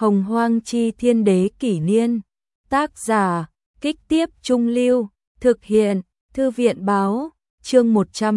Hồng Hoang Chi Thiên Đế Kỷ Niên. Tác giả, Kích Tiếp Trung Lưu. Thực hiện, Thư viện Báo. Chương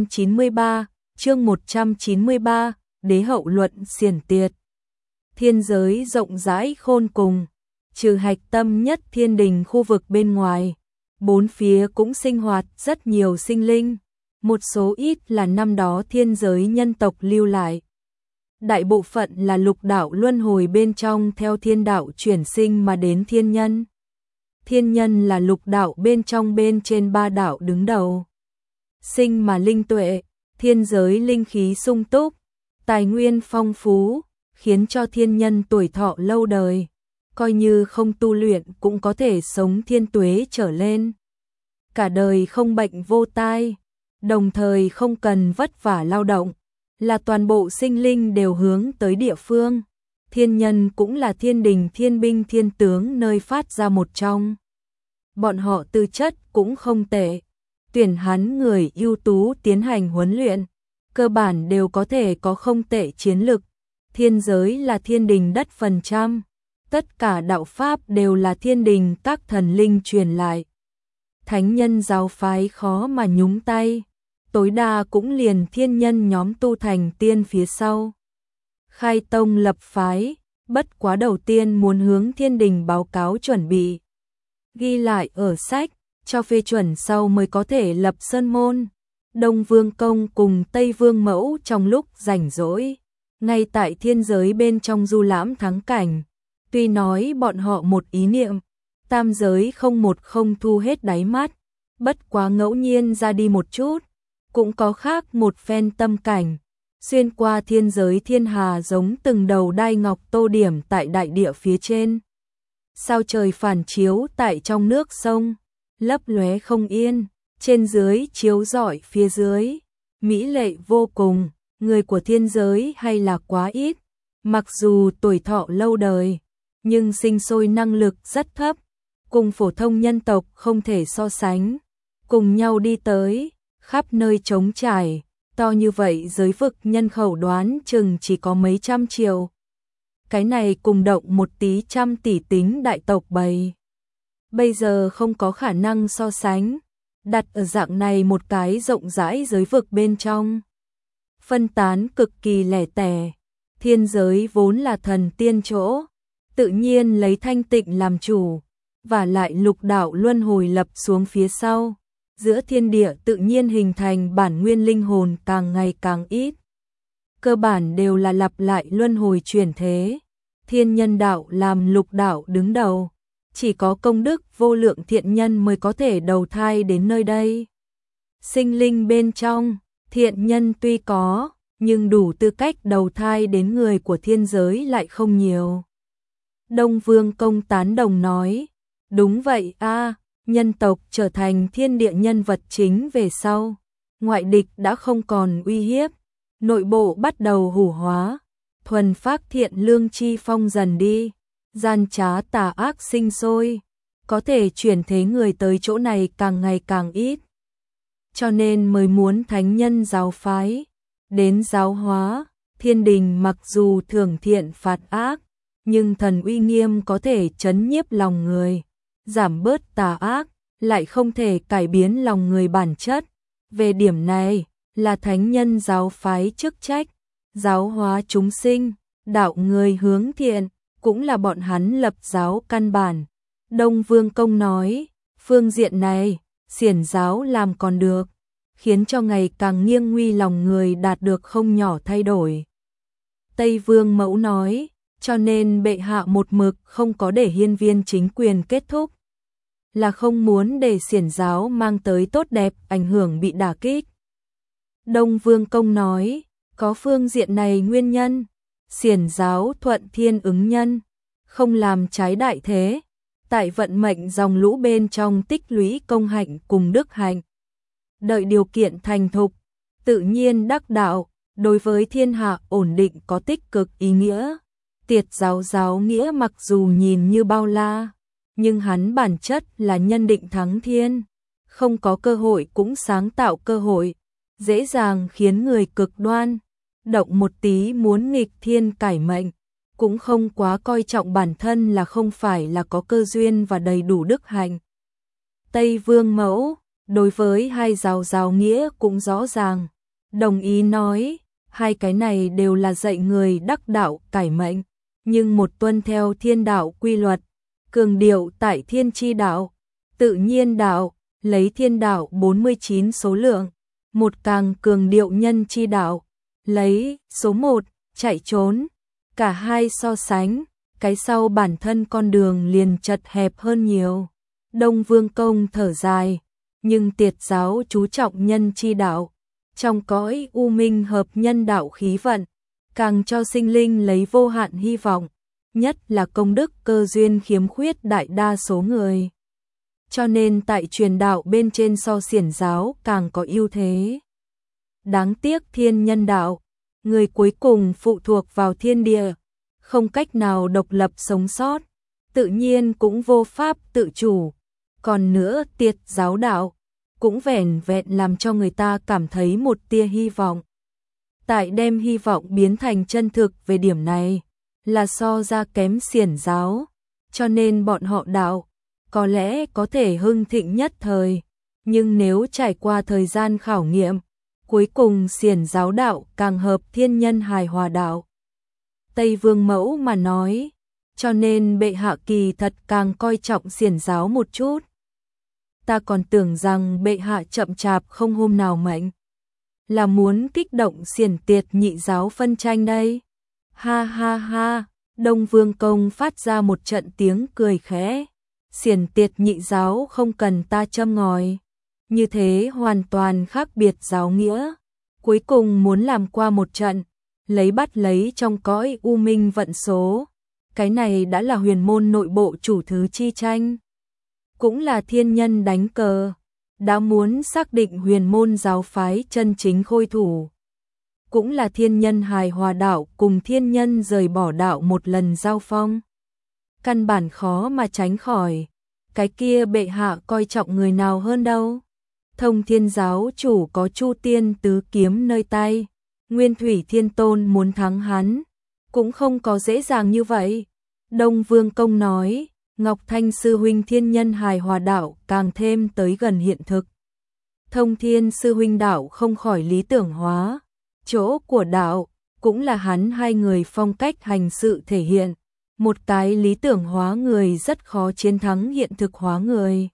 193, Đế hậu luận xiển tiệt. Thiên giới rộng rãi khôn cùng, trừ hạch tâm nhất thiên đình khu vực bên ngoài, bốn phía cũng sinh hoạt rất nhiều sinh linh, một số ít là năm đó thiên giới nhân tộc lưu lại. Đại bộ phận là lục đạo luân hồi bên trong theo thiên đạo chuyển sinh mà đến thiên nhân. Thiên nhân là lục đạo bên trong bên trên ba đạo đứng đầu. Sinh mà linh tuệ, thiên giới linh khí sung túc, tài nguyên phong phú, khiến cho thiên nhân tuổi thọ lâu đời, coi như không tu luyện cũng có thể sống thiên tuế trở lên. Cả đời không bệnh vô tai, đồng thời không cần vất vả lao động, là toàn bộ sinh linh đều hướng tới địa phương. Thiên nhân cũng là thiên đình thiên binh thiên tướng nơi phát ra một trong. Bọn họ tư chất cũng không tệ, tuyển hắn người ưu tú tiến hành huấn luyện, cơ bản đều có thể có không tệ chiến lực. Thiên giới là thiên đình đất phần trăm, tất cả đạo pháp đều là thiên đình các thần linh truyền lại. Thánh nhân giáo phái khó mà nhúng tay, tối đa cũng liền thiên nhân nhóm tu thành tiên phía sau. Khai tông lập phái, bất quá đầu tiên muốn hướng thiên đình báo cáo chuẩn bị, ghi lại ở sách, cho phê chuẩn sau mới có thể lập sơn môn. Đông Vương Công cùng Tây Vương Mẫu trong lúc rảnh rỗi, ngay tại thiên giới bên trong du lãm thắng cảnh, tuy nói bọn họ một ý niệm, tam giới không thu hết đáy mắt, bất quá ngẫu nhiên ra đi một chút, cũng có khác một phen tâm cảnh, xuyên qua thiên giới thiên hà giống từng đầu đai ngọc tô điểm tại đại địa phía trên. Sao trời phản chiếu tại trong nước sông, lấp lóe không yên, trên dưới chiếu rọi phía dưới, mỹ lệ vô cùng. Người của thiên giới hay là quá ít, mặc dù tuổi thọ lâu đời, nhưng sinh sôi năng lực rất thấp, cùng phổ thông nhân tộc không thể so sánh. Cùng nhau đi tới, khắp nơi trống trải, to như vậy giới vực nhân khẩu đoán chừng chỉ có mấy trăm triệu. Cái này cùng động một tí trăm tỷ tính đại tộc bầy. Bây giờ không có khả năng so sánh, đặt ở dạng này một cái rộng rãi giới vực bên trong. Phân tán cực kỳ lẻ tẻ, thiên giới vốn là thần tiên chỗ, tự nhiên lấy thanh tịnh làm chủ, và lại lục đạo luân hồi lập xuống phía sau, giữa thiên địa tự nhiên hình thành bản nguyên linh hồn càng ngày càng ít. Cơ bản đều là lặp lại luân hồi chuyển thế, thiên nhân đạo làm lục đạo đứng đầu, chỉ có công đức vô lượng thiện nhân mới có thể đầu thai đến nơi đây. Sinh linh bên trong, thiện nhân tuy có, nhưng đủ tư cách đầu thai đến người của thiên giới lại không nhiều. Đông Vương Công tán đồng nói, đúng vậy a, nhân tộc trở thành thiên địa nhân vật chính về sau, ngoại địch đã không còn uy hiếp, nội bộ bắt đầu hủ hóa, thuần phác thiện lương chi phong dần đi, gian trá tà ác sinh sôi, có thể chuyển thế người tới chỗ này càng ngày càng ít. Cho nên mới muốn thánh nhân giáo phái đến giáo hóa. Thiên đình mặc dù thường thiện phạt ác, nhưng thần uy nghiêm có thể trấn nhiếp lòng người, giảm bớt tà ác, lại không thể cải biến lòng người bản chất. Về điểm này là thánh nhân giáo phái chức trách, giáo hóa chúng sinh, đạo người hướng thiện, cũng là bọn hắn lập giáo căn bản. Đông Vương Công nói, phương diện này, xiển giáo làm còn được, khiến cho ngày càng nghiêng nguy lòng người đạt được không nhỏ thay đổi. Tây Vương Mẫu nói, cho nên bệ hạ một mực không có để hiên viên chính quyền kết thúc, là không muốn để xiển giáo mang tới tốt đẹp ảnh hưởng bị đả kích. Đông Vương Công nói, có phương diện này nguyên nhân, xiển giáo thuận thiên ứng nhân, không làm trái đại thế, tại vận mệnh dòng lũ bên trong tích lũy công hạnh cùng đức hạnh. Đợi điều kiện thành thục, tự nhiên đắc đạo, đối với thiên hạ ổn định có tích cực ý nghĩa. Tiệt giáo giáo nghĩa mặc dù nhìn như bao la, nhưng hắn bản chất là nhân định thắng thiên, không có cơ hội cũng sáng tạo cơ hội, dễ dàng khiến người cực đoan, động một tí muốn nghịch thiên cải mệnh, cũng không quá coi trọng bản thân là không phải là có cơ duyên và đầy đủ đức hạnh. Tây Vương Mẫu, đối với hai giáo nghĩa cũng rõ ràng, đồng ý nói, hai cái này đều là dạy người đắc đạo cải mệnh, nhưng một tuân theo thiên đạo quy luật, cường điệu tại thiên chi đạo, tự nhiên đạo, lấy thiên đạo 49 số lượng, một càng cường điệu nhân chi đạo, lấy số 1, chạy trốn, cả hai so sánh, cái sau bản thân con đường liền chật hẹp hơn nhiều. Đông Vương Công thở dài, nhưng Tiệt giáo chú trọng nhân chi đạo, trong cõi u minh hợp nhân đạo khí vận, càng cho sinh linh lấy vô hạn hy vọng, nhất là công đức cơ duyên khiếm khuyết đại đa số người. Cho nên tại truyền đạo bên trên so xiển giáo càng có ưu thế. Đáng tiếc thiên nhân đạo, người cuối cùng phụ thuộc vào thiên địa, không cách nào độc lập sống sót, tự nhiên cũng vô pháp tự chủ. Còn nữa Tiệt giáo đạo, cũng vẻn vẹn làm cho người ta cảm thấy một tia hy vọng. Tại đem hy vọng biến thành chân thực về điểm này, là so ra kém xiển giáo, cho nên bọn họ đạo, có lẽ có thể hưng thịnh nhất thời, nhưng nếu trải qua thời gian khảo nghiệm, cuối cùng xiển giáo đạo càng hợp thiên nhân hài hòa đạo. Tây Vương Mẫu mà nói, cho nên bệ hạ kỳ thật càng coi trọng xiển giáo một chút. Ta còn tưởng rằng bệ hạ chậm chạp không hôm nào mệnh, là muốn kích động xiển Tiệt nhị giáo phân tranh đây. Ha ha ha, Đông Vương Công phát ra một trận tiếng cười khẽ. Xiển Tiệt nhị giáo không cần ta châm ngòi, như thế hoàn toàn khác biệt giáo nghĩa. Cuối cùng muốn làm qua một trận, lấy bắt lấy trong cõi u minh vận số. Cái này đã là huyền môn nội bộ chủ thứ chi tranh, cũng là thiên nhân đánh cờ, đã muốn xác định huyền môn giáo phái chân chính khôi thủ. Cũng là thiên nhân hài hòa đạo cùng thiên nhân rời bỏ đạo một lần giao phong. Căn bản khó mà tránh khỏi, cái kia bệ hạ coi trọng người nào hơn đâu. Thông Thiên giáo chủ có Chu Tiên tứ kiếm nơi tay, Nguyên Thủy Thiên Tôn muốn thắng hắn, cũng không có dễ dàng như vậy. Đông Vương Công nói, Ngọc Thanh sư huynh thiên nhân hài hòa đạo càng thêm tới gần hiện thực. Thông Thiên sư huynh đạo không khỏi lý tưởng hóa, chỗ của đạo cũng là hắn hai người phong cách hành sự thể hiện. Một cái lý tưởng hóa người rất khó chiến thắng hiện thực hóa người.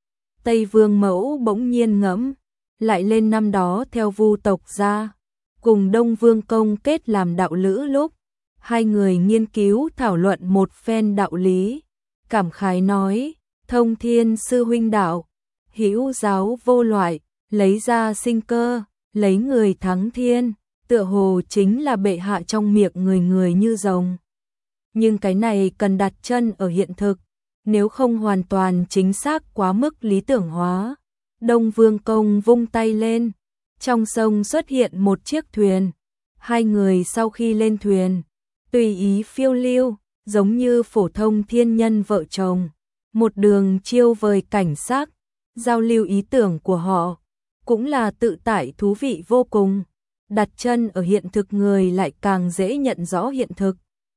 Tây Vương Mẫu bỗng nhiên ngẫm, lại lên năm đó theo Vu tộc ra, cùng Đông Vương Công kết làm đạo lữ lúc, hai người nghiên cứu thảo luận một phen đạo lý, cảm khái nói, Thông Thiên sư huynh đạo, hữu giáo vô loại, lấy ra sinh cơ, lấy người thắng thiên, tựa hồ chính là bệ hạ trong miệng người người như rồng. Nhưng cái này cần đặt chân ở hiện thực, nếu không hoàn toàn chính xác quá mức lý tưởng hóa. Đông Vương Công vung tay lên, trong sông xuất hiện một chiếc thuyền, hai người sau khi lên thuyền, tùy ý phiêu lưu, giống như phổ thông thiên nhân vợ chồng, một đường chiêu vời cảnh sắc, giao lưu ý tưởng của họ, cũng là tự tại thú vị vô cùng. Đặt chân ở hiện thực người lại càng dễ nhận rõ hiện thực.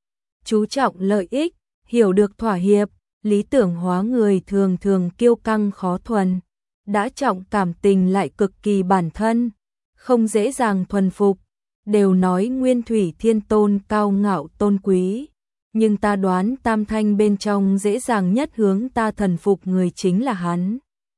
Chú trọng lợi ích, hiểu được thỏa hiệp, lý tưởng hóa người thường thường kiêu căng khó thuần, đã trọng cảm tình lại cực kỳ bản thân, không dễ dàng thuần phục. Đều nói Nguyên Thủy Thiên Tôn cao ngạo tôn quý, nhưng ta đoán tam thanh bên trong dễ dàng nhất hướng ta thần phục người chính là hắn.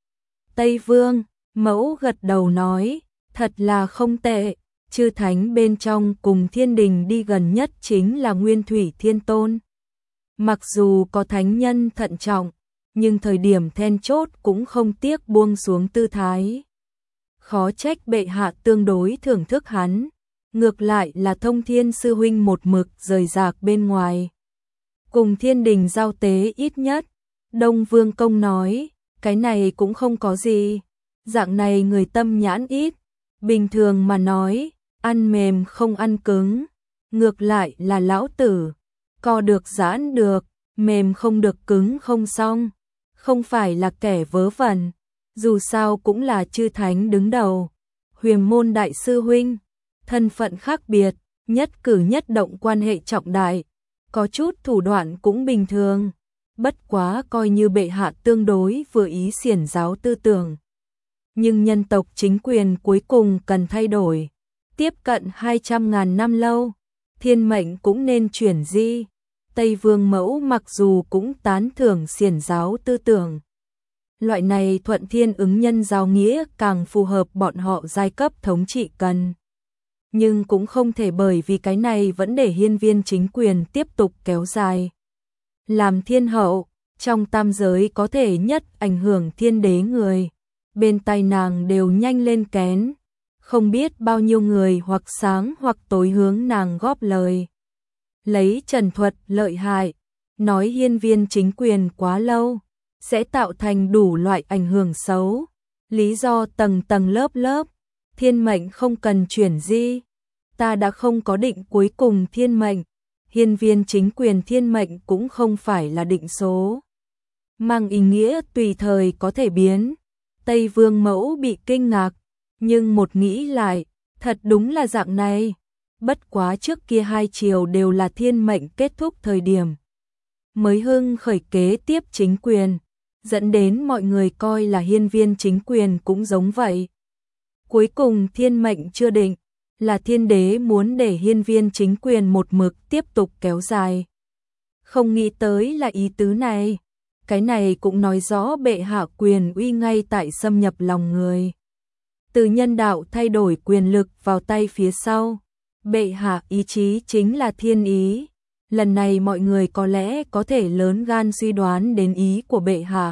Tây Vương Mẫu gật đầu nói, thật là không tệ. Chư thánh bên trong cùng thiên đình đi gần nhất chính là Nguyên Thủy Thiên Tôn. Mặc dù có thánh nhân thận trọng, nhưng thời điểm then chốt cũng không tiếc buông xuống tư thái. Khó trách bệ hạ tương đối thưởng thức hắn, ngược lại là Thông Thiên sư huynh một mực rời rạc bên ngoài. Cùng thiên đình giao tế ít nhất, Đông Vương Công nói, cái này cũng không có gì, dạng này người tâm nhãn ít, bình thường mà nói, ăn mềm không ăn cứng, ngược lại là lão tử, co được giãn được, mềm không được cứng không xong, không phải là kẻ vớ vẩn, dù sao cũng là chư thánh đứng đầu, huyền môn đại sư huynh, thân phận khác biệt, nhất cử nhất động quan hệ trọng đại, có chút thủ đoạn cũng bình thường, bất quá coi như bệ hạ tương đối vừa ý xiển giáo tư tưởng. Nhưng nhân tộc chính quyền cuối cùng cần thay đổi, tiếp cận 200.000 năm lâu, thiên mệnh cũng nên chuyển di. Tây Vương Mẫu mặc dù cũng tán thưởng xiển giáo tư tưởng. Loại này thuận thiên ứng nhân giáo nghĩa càng phù hợp bọn họ giai cấp thống trị cần. Nhưng cũng không thể bởi vì cái này vẫn để hiên viên chính quyền tiếp tục kéo dài. Làm thiên hậu, trong tam giới có thể nhất ảnh hưởng thiên đế người, bên tai nàng đều nhanh lên kén, không biết bao nhiêu người hoặc sáng hoặc tối hướng nàng góp lời. Lấy trần thuật lợi hại, nói hiên viên chính quyền quá lâu, sẽ tạo thành đủ loại ảnh hưởng xấu, lý do tầng tầng lớp lớp, thiên mệnh không cần chuyển di. Ta đã không có định cuối cùng thiên mệnh, hiên viên chính quyền thiên mệnh cũng không phải là định số. Mang ý nghĩa tùy thời có thể biến. Tây Vương Mẫu bị kinh ngạc, nhưng một nghĩ lại, thật đúng là dạng này. Bất quá trước kia hai triều đều là thiên mệnh kết thúc thời điểm. Mới hưng khởi kế tiếp chính quyền, dẫn đến mọi người coi là hiên viên chính quyền cũng giống vậy. Cuối cùng thiên mệnh chưa định, là thiên đế muốn để hiên viên chính quyền một mực tiếp tục kéo dài. Không nghĩ tới là ý tứ này, cái này cũng nói rõ bệ hạ quyền uy ngay tại xâm nhập lòng người. Từ nhân đạo thay đổi quyền lực vào tay phía sau, bệ hạ ý chí chính là thiên ý. Lần này mọi người có lẽ có thể lớn gan suy đoán đến ý của bệ hạ,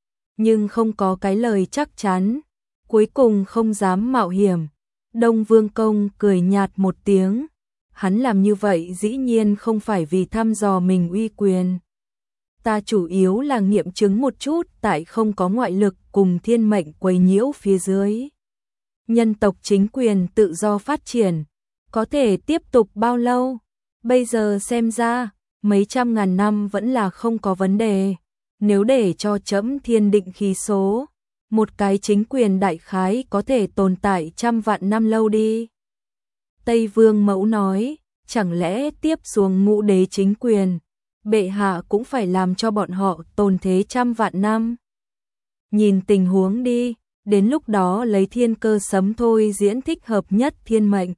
nhưng không có cái lời chắc chắn, cuối cùng không dám mạo hiểm. Đông Vương Công cười nhạt một tiếng, hắn làm như vậy dĩ nhiên không phải vì thăm dò mình uy quyền. Ta chủ yếu là nghiệm chứng một chút tại không có ngoại lực cùng thiên mệnh quấy nhiễu phía dưới. Nhân tộc chính quyền tự do phát triển, có thể tiếp tục bao lâu? Bây giờ xem ra, mấy trăm ngàn năm vẫn là không có vấn đề. Nếu để cho trẫm thiên định khí số, một cái chính quyền đại khái có thể tồn tại trăm vạn năm lâu đi. Tây Vương Mẫu nói, chẳng lẽ tiếp xuống ngũ đế chính quyền, bệ hạ cũng phải làm cho bọn họ tồn thế trăm vạn năm. Nhìn tình huống đi, đến lúc đó lấy thiên cơ sấm thôi diễn thích hợp nhất thiên mệnh.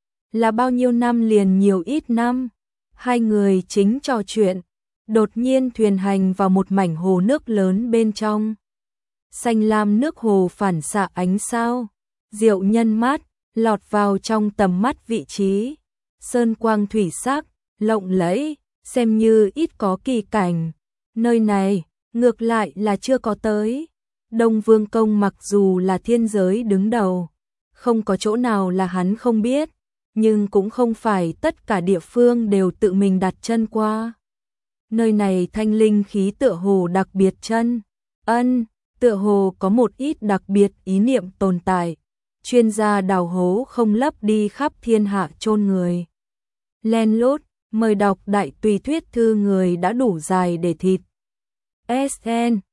Là bao nhiêu năm liền nhiều ít năm, hai người chính trò chuyện, đột nhiên thuyền hành vào một mảnh hồ nước lớn bên trong. Xanh lam nước hồ phản xạ ánh sao, diệu nhân mát, lọt vào trong tầm mắt vị trí. Sơn quang thủy sắc, lộng lẫy, xem như ít có kỳ cảnh. Nơi này, ngược lại là chưa có tới. Đông Vương Công mặc dù là thiên giới đứng đầu, không có chỗ nào là hắn không biết, nhưng cũng không phải tất cả địa phương đều tự mình đặt chân qua. Nơi này thanh linh khí tựa hồ đặc biệt chân, tựa hồ có một ít đặc biệt ý niệm tồn tại. Chuyên gia đào hố không lấp đi khắp thiên hạ chôn người. Len lút, mời đọc đại tùy thuyết thư người đã đủ dài để thịt. SN